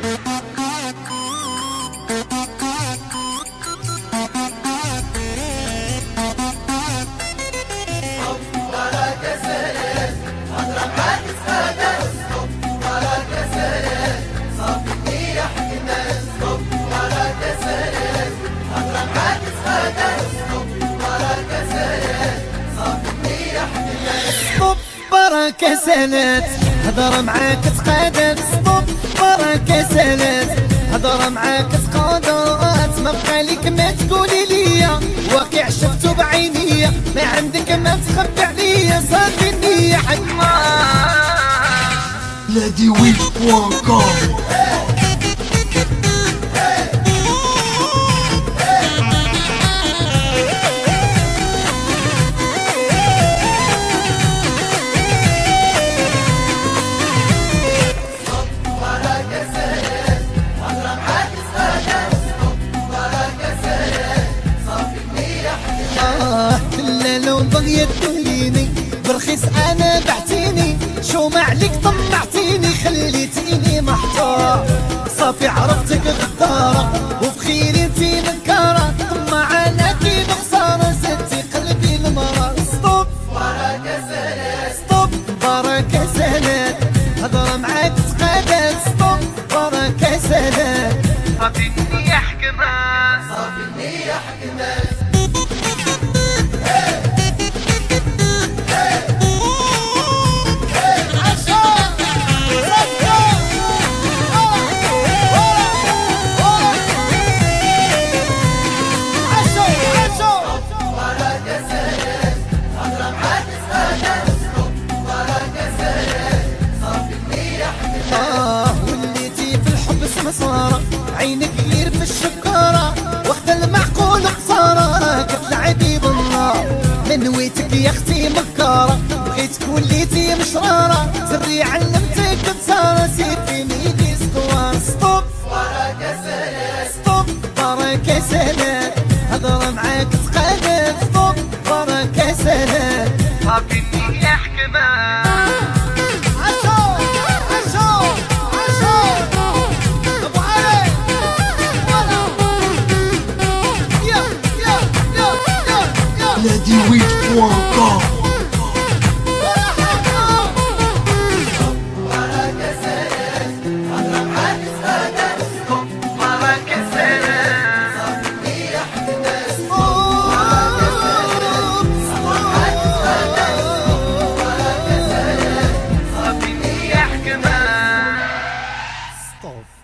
بركة سالت هضر معاك تقادت. ستوب بركة سالت هضر معاك تقادت. ما بقى ليك ما تقولي ليا، واقع شفتو بعينيا، ما عندك ما تخبي عليا، صافي النية حق ladiweek.com. لو بغيت تهريني برخيص انا بعتيني، شو ما عليك طمعتيني خليتيني محتار. صافي عرفتك غدارة وبخير انتي نكارة، طمعانة كي بخسارة زدتي قلبي المرار. ستوب بركة سالت، ستوب بركة سالت هضر معاك تقادت. ستوب بركة سالت صافي النية حكمات، صافي النية حكمات. وليتي في الحب سمسارة، عينك غير في الشكارة، واخد المعقول خسارة، كتلعبي بالنار. من ويتك يا اختي مكارة، بغيتك وليتي مشرارة، سري علمتك تسارة، سيبيني دي سكوار. ستوب بركة سالت، ستوب بركة سالت هضر معاك تقادت. ستوب بركة سالت صافي النية حكمات. ladiweek.com. Stop.